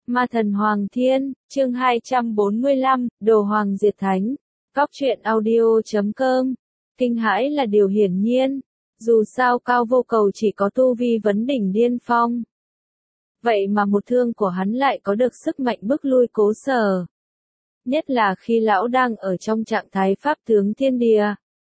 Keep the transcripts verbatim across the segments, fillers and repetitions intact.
Ma thần Hoàng Thiên, chương hai trăm bốn mươi lăm, Đồ Hoàng Diệt Thánh. Cóc truyện audio chấm com. Kinh hãi là điều hiển nhiên. Dù sao Cao Vô Cầu chỉ có tu vi vấn đỉnh điên phong. Vậy mà một thương của hắn lại có được sức mạnh bức lui Cố Sở. Nhất là khi lão đang ở trong trạng thái pháp tướng thiên địa.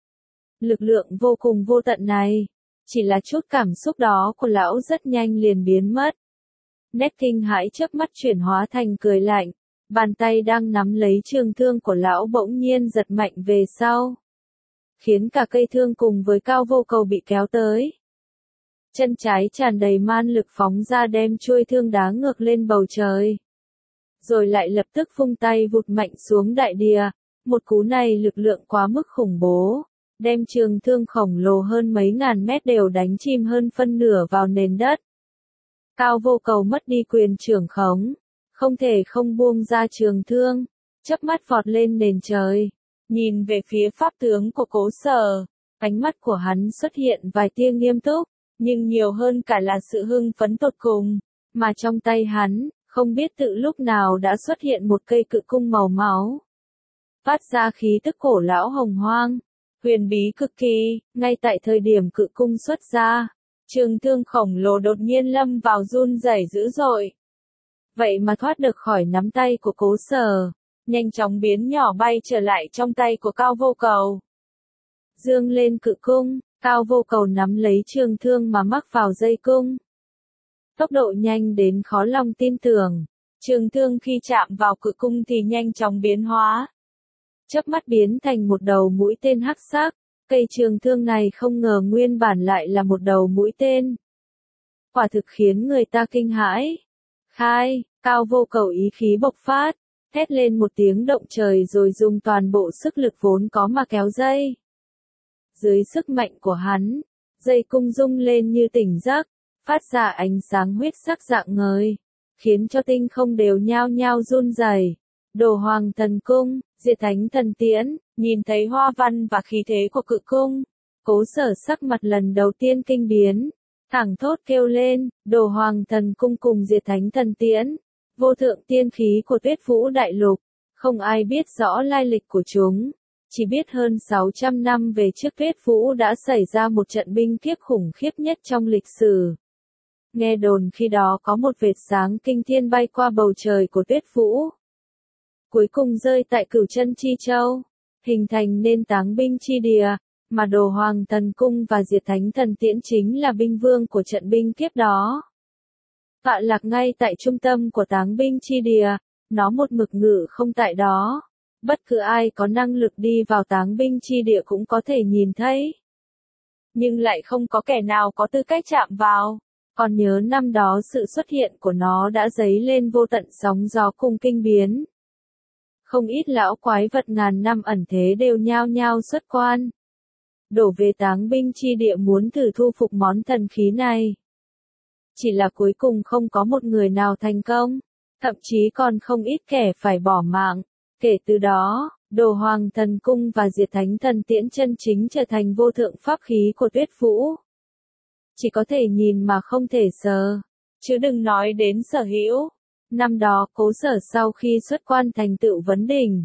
Lực lượng vô cùng vô tận này. Chỉ là chút cảm xúc đó của lão rất nhanh liền biến mất. Nét kinh hãi chớp mắt chuyển hóa thành cười lạnh, bàn tay đang nắm lấy trường thương của lão bỗng nhiên giật mạnh về sau, khiến cả cây thương cùng với Cao Vô Cầu bị kéo tới. Chân trái tràn đầy man lực phóng ra đem chuôi thương đá ngược lên bầu trời, rồi lại lập tức vung tay vụt mạnh xuống đại địa. Một cú này lực lượng quá mức khủng bố, đem trường thương khổng lồ hơn mấy ngàn mét đều đánh chìm hơn phân nửa vào nền đất. Cao Vô Cầu mất đi quyền trưởng khống, không thể không buông ra trường thương, chớp mắt vọt lên nền trời, nhìn về phía pháp tướng của Cố Sở, ánh mắt của hắn xuất hiện vài tia nghiêm túc, nhưng nhiều hơn cả là sự hưng phấn tột cùng, mà trong tay hắn, không biết tự lúc nào đã xuất hiện một cây cự cung màu máu, phát ra khí tức cổ lão hồng hoang, huyền bí cực kỳ. Ngay tại thời điểm cự cung xuất ra, trường thương khổng lồ đột nhiên lâm vào run rẩy dữ dội. Vậy mà thoát được khỏi nắm tay của Cố Sở, nhanh chóng biến nhỏ bay trở lại trong tay của Cao Vô Cầu. Dương lên cự cung, Cao Vô Cầu nắm lấy trường thương mà mắc vào dây cung. Tốc độ nhanh đến khó lòng tin tưởng, trường thương khi chạm vào cự cung thì nhanh chóng biến hóa. Chớp mắt biến thành một đầu mũi tên hắc sắc. Cây trường thương này không ngờ nguyên bản lại là một đầu mũi tên. Quả thực khiến người ta kinh hãi. Khai, Cao Vô Cầu ý khí bộc phát, hét lên một tiếng động trời rồi dùng toàn bộ sức lực vốn có mà kéo dây. Dưới sức mạnh của hắn, dây cung rung lên như tỉnh giấc, phát ra ánh sáng huyết sắc rạng ngời, khiến cho tinh không đều nhao nhao run rẩy. Đồ Hoàng Thần Cung, Diệt Thánh Thần Tiễn. Nhìn thấy hoa văn và khí thế của cự cung, Cố Sở sắc mặt lần đầu tiên kinh biến, thẳng thốt kêu lên, Đồ Hoàng Thần Cung cùng Diệt Thánh Thần Tiễn, vô thượng tiên khí của Tuyết Vũ Đại Lục, không ai biết rõ lai lịch của chúng, chỉ biết hơn sáu trăm năm về trước Tuyết Vũ đã xảy ra một trận binh kiếp khủng khiếp nhất trong lịch sử. Nghe đồn khi đó có một vệt sáng kinh thiên bay qua bầu trời của Tuyết Vũ, cuối cùng rơi tại Cửu Chân Chi Châu, hình thành nên Táng Binh Chi Địa, mà Đồ Hoàng Thần Cung và Diệt Thánh Thần Tiễn chính là binh vương của trận binh kiếp đó. Tọa lạc ngay tại trung tâm của Táng Binh Chi Địa, nó một mực ngự không tại đó. Bất cứ ai có năng lực đi vào Táng Binh Chi Địa cũng có thể nhìn thấy. Nhưng lại không có kẻ nào có tư cách chạm vào. Còn nhớ năm đó sự xuất hiện của nó đã dấy lên vô tận sóng gió cùng kinh biến. Không ít lão quái vật ngàn năm ẩn thế đều nhao nhao xuất quan, đổ về Táng Binh Chi Địa muốn thử thu phục món thần khí này. Chỉ là cuối cùng không có một người nào thành công, thậm chí còn không ít kẻ phải bỏ mạng. Kể từ đó, Đồ Hoàng Thần Cung và Diệt Thánh Thần Tiễn chân chính trở thành vô thượng pháp khí của Tuyết Vũ. Chỉ có thể nhìn mà không thể sờ, chứ đừng nói đến sở hữu. Năm đó Cố Sở sau khi xuất quan thành tựu vấn đỉnh,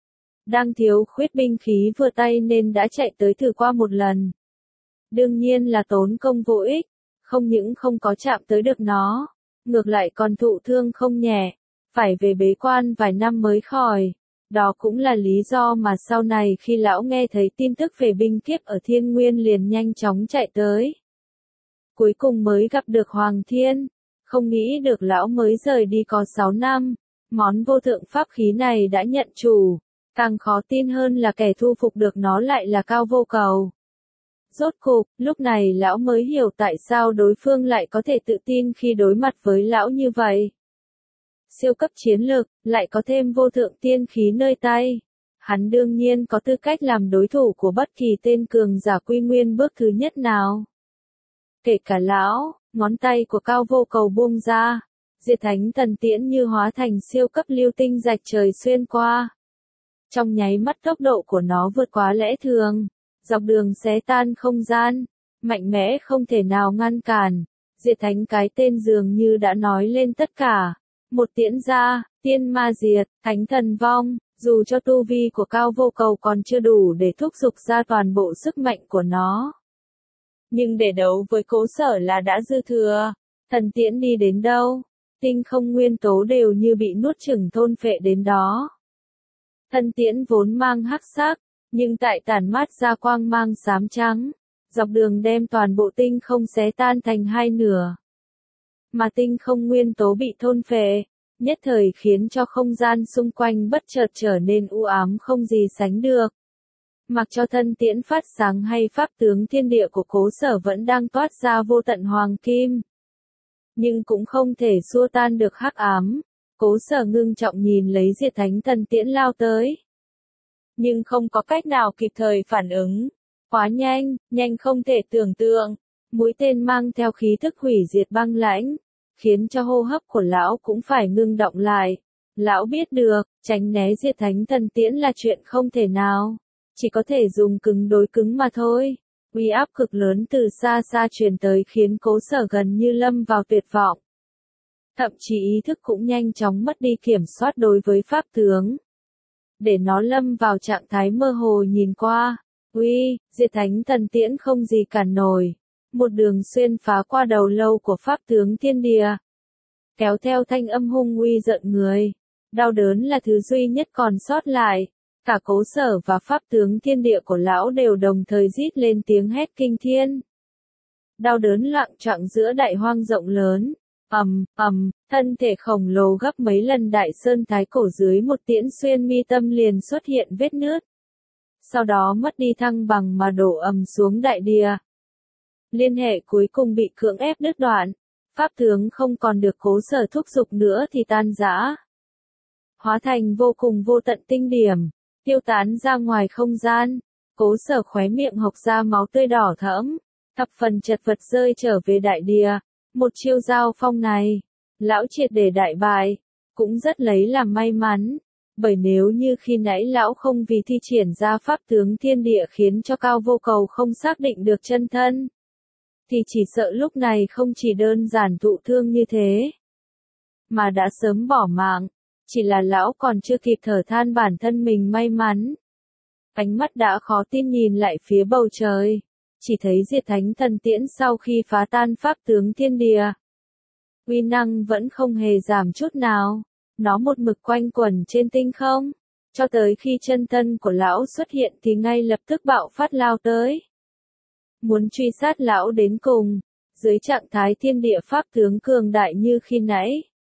đang thiếu khuyết binh khí vừa tay nên đã chạy tới thử qua một lần. Đương nhiên là tốn công vô ích, không những không có chạm tới được nó, ngược lại còn thụ thương không nhẹ, phải về bế quan vài năm mới khỏi. Đó cũng là lý do mà sau này khi lão nghe thấy tin tức về binh kiếp ở Thiên Nguyên liền nhanh chóng chạy tới. Cuối cùng mới gặp được Hoàng Thiên. Không nghĩ được lão mới rời đi có sáu năm, món vô thượng pháp khí này đã nhận chủ, càng khó tin hơn là kẻ thu phục được nó lại là Cao Vô Cầu. Rốt cục, lúc này lão mới hiểu tại sao đối phương lại có thể tự tin khi đối mặt với lão như vậy. Siêu cấp chiến lược, lại có thêm vô thượng tiên khí nơi tay. Hắn đương nhiên có tư cách làm đối thủ của bất kỳ tên cường giả quy nguyên bước thứ nhất nào. Kể cả lão. Ngón tay của Cao Vô Cầu buông ra, Diệt Thánh Thần Tiễn như hóa thành siêu cấp lưu tinh rạch trời xuyên qua. Trong nháy mắt tốc độ của nó vượt quá lẽ thường, dọc đường xé tan không gian, mạnh mẽ không thể nào ngăn cản. Diệt Thánh cái tên dường như đã nói lên tất cả, Một tiễn ra, tiên ma diệt, thánh thần vong, dù cho tu vi của Cao Vô Cầu còn chưa đủ để thúc giục ra toàn bộ sức mạnh của nó. Nhưng để đấu với Cố Sở là đã dư thừa, thần tiễn đi đến đâu, tinh không nguyên tố đều như bị nuốt chửng thôn phệ đến đó. Thần tiễn vốn mang hắc sắc, nhưng tại tản mát ra quang mang xám trắng, dọc đường đem toàn bộ tinh không xé tan thành hai nửa. Mà tinh không nguyên tố bị thôn phệ, nhất thời khiến cho không gian xung quanh bất chợt trở nên u ám không gì sánh được. Mặc cho thân tiễn phát sáng hay pháp tướng thiên địa của Cố Sở vẫn đang toát ra vô tận hoàng kim, nhưng cũng không thể xua tan được hắc ám. Cố Sở ngưng trọng nhìn lấy Diệt Thánh Thần Tiễn lao tới, nhưng không có cách nào kịp thời phản ứng. Quá nhanh, nhanh không thể tưởng tượng. Mũi tên mang theo khí thức hủy diệt băng lãnh, khiến cho hô hấp của lão cũng phải ngưng động lại. Lão biết được, tránh né Diệt Thánh Thần Tiễn là chuyện không thể nào, chỉ có thể dùng cứng đối cứng mà thôi. Uy áp cực lớn từ xa xa truyền tới khiến Cố Sở gần như lâm vào tuyệt vọng. Thậm chí ý thức cũng nhanh chóng mất đi kiểm soát đối với pháp tướng, để nó lâm vào trạng thái mơ hồ nhìn qua. Uy, Diệt Thánh Thần Tiễn không gì cản nổi, một đường xuyên phá qua đầu lâu của pháp tướng thiên địa, kéo theo thanh âm hung uy giận người. Đau đớn là thứ duy nhất còn sót lại. Cả Cố Sở và pháp tướng thiên địa của lão đều đồng thời rít lên tiếng hét kinh thiên. Đau đớn loạng choạng giữa đại hoang rộng lớn. Ầm, ầm, thân thể khổng lồ gấp mấy lần đại sơn thái cổ dưới một tiễn xuyên mi tâm liền xuất hiện vết nứt. Sau đó mất đi thăng bằng mà đổ ầm xuống đại địa. Liên hệ cuối cùng bị cưỡng ép đứt đoạn. Pháp tướng không còn được Cố Sở thúc giục nữa thì tan rã, hóa thành vô cùng vô tận tinh điểm, tiêu tán ra ngoài không gian. Cố Sở khóe miệng hộc ra máu tươi đỏ thẫm, thập phần chật vật rơi trở về đại địa. Một chiêu giao phong này, lão triệt để đại bại, cũng rất lấy làm may mắn, bởi nếu như khi nãy lão không vì thi triển ra pháp tướng thiên địa khiến cho Cao Vô Cầu không xác định được chân thân, thì chỉ sợ lúc này không chỉ đơn giản thụ thương như thế, mà đã sớm bỏ mạng. Chỉ là lão còn chưa kịp thở than bản thân mình may mắn. Ánh mắt đã khó tin nhìn lại phía bầu trời, chỉ thấy Diệt Thánh Thần Tiễn sau khi phá tan pháp tướng thiên địa, uy năng vẫn không hề giảm chút nào, nó một mực quanh quẩn trên tinh không, cho tới khi chân thân của lão xuất hiện thì ngay lập tức bạo phát lao tới. Muốn truy sát lão đến cùng, dưới trạng thái thiên địa pháp tướng cường đại như khi nãy.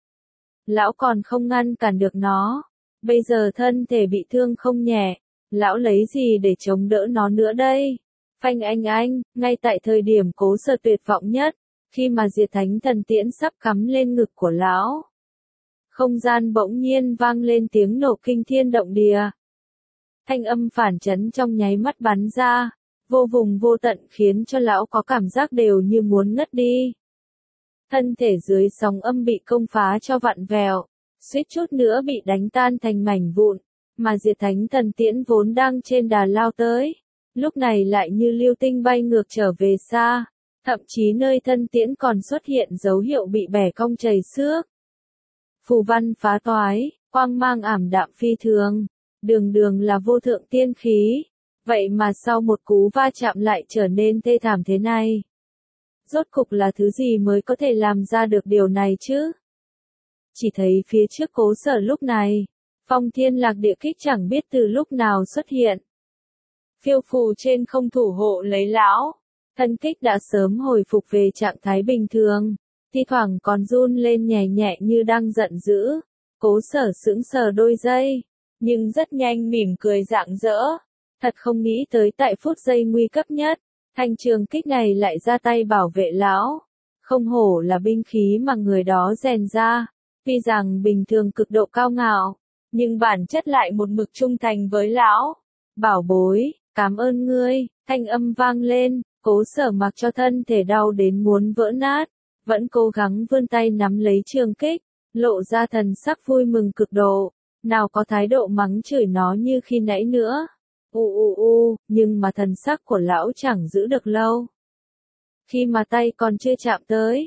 Lão còn không ngăn cản được nó, bây giờ thân thể bị thương không nhẹ, lão lấy gì để chống đỡ nó nữa đây? Phanh anh anh, ngay tại thời điểm Cố Sở tuyệt vọng nhất, khi mà Diệt Thánh Thần Tiễn sắp cắm lên ngực của lão, không gian bỗng nhiên vang lên tiếng nổ kinh thiên động địa. Thanh âm phản chấn trong nháy mắt bắn ra, vô vùng vô tận khiến cho lão có cảm giác đều như muốn ngất đi. Thân thể dưới sóng âm bị công phá cho vặn vẹo, suýt chút nữa bị đánh tan thành mảnh vụn, mà Diệt Thánh Thần Tiễn vốn đang trên đà lao tới, lúc này lại như lưu tinh bay ngược trở về xa, thậm chí nơi thân tiễn còn xuất hiện dấu hiệu bị bẻ cong chảy xước. Phù văn phá toái, quang mang ảm đạm phi thường, đường đường là vô thượng tiên khí, vậy mà sau một cú va chạm lại trở nên thê thảm thế này. Rốt cục là thứ gì mới có thể làm ra được điều này chứ? Chỉ thấy phía trước Cố Sở lúc này, Phong Thiên Lạc Địa Kích chẳng biết từ lúc nào xuất hiện. Phiêu phù trên không thủ hộ lấy lão, thân kích đã sớm hồi phục về trạng thái bình thường, thi thoảng còn run lên nhẹ nhẹ như đang giận dữ. Cố Sở sững sờ đôi giây, nhưng rất nhanh mỉm cười rạng rỡ, thật không nghĩ tới tại phút giây nguy cấp nhất, thanh trường kích này lại ra tay bảo vệ lão. Không hổ là binh khí mà người đó rèn ra, tuy rằng bình thường cực độ cao ngạo, nhưng bản chất lại một mực trung thành với lão. Bảo bối, cảm ơn ngươi, thanh âm vang lên, Cố Sở mặc cho thân thể đau đến muốn vỡ nát, vẫn cố gắng vươn tay nắm lấy trường kích, lộ ra thần sắc vui mừng cực độ, nào có thái độ mắng chửi nó như khi nãy nữa. U u u, nhưng mà thần sắc của lão chẳng giữ được lâu. Khi mà tay còn chưa chạm tới,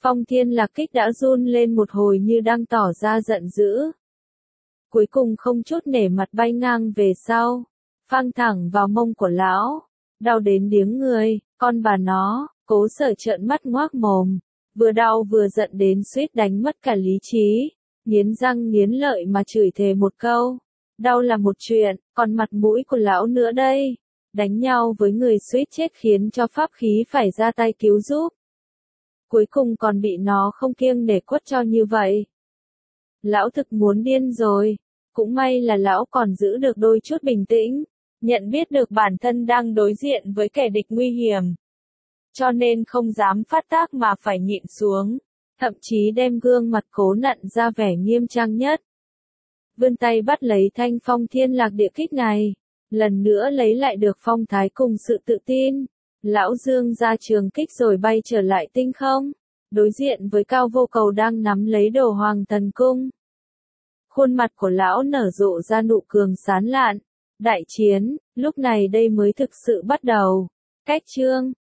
Phong Thiên Lạc Kích đã run lên một hồi như đang tỏ ra giận dữ. Cuối cùng không chút nể mặt bay ngang về sau, phang thẳng vào mông của lão, đau đến điếng người, con bà nó, Cố Sở trợn mắt ngoác mồm, vừa đau vừa giận đến suýt đánh mất cả lý trí, nghiến răng nghiến lợi mà chửi thề một câu. Đau là một chuyện, còn mặt mũi của lão nữa đây. Đánh nhau với người suýt chết khiến cho pháp khí phải ra tay cứu giúp. Cuối cùng còn bị nó không kiêng nể quất cho như vậy. Lão thực muốn điên rồi. Cũng may là lão còn giữ được đôi chút bình tĩnh, nhận biết được bản thân đang đối diện với kẻ địch nguy hiểm. Cho nên không dám phát tác mà phải nhịn xuống, thậm chí đem gương mặt Cố Nặn ra vẻ nghiêm trang nhất. Vươn tay bắt lấy thanh Phong Thiên Lạc Địa Kích này, lần nữa lấy lại được phong thái cùng sự tự tin. Lão dương ra trường kích rồi bay trở lại tinh không, đối diện với Cao Vô Cầu đang nắm lấy Đồ Hoàng Thần Cung. Khuôn mặt của lão nở rộ ra nụ cường sán lạn. Đại chiến, lúc này đây mới thực sự bắt đầu. Cách chương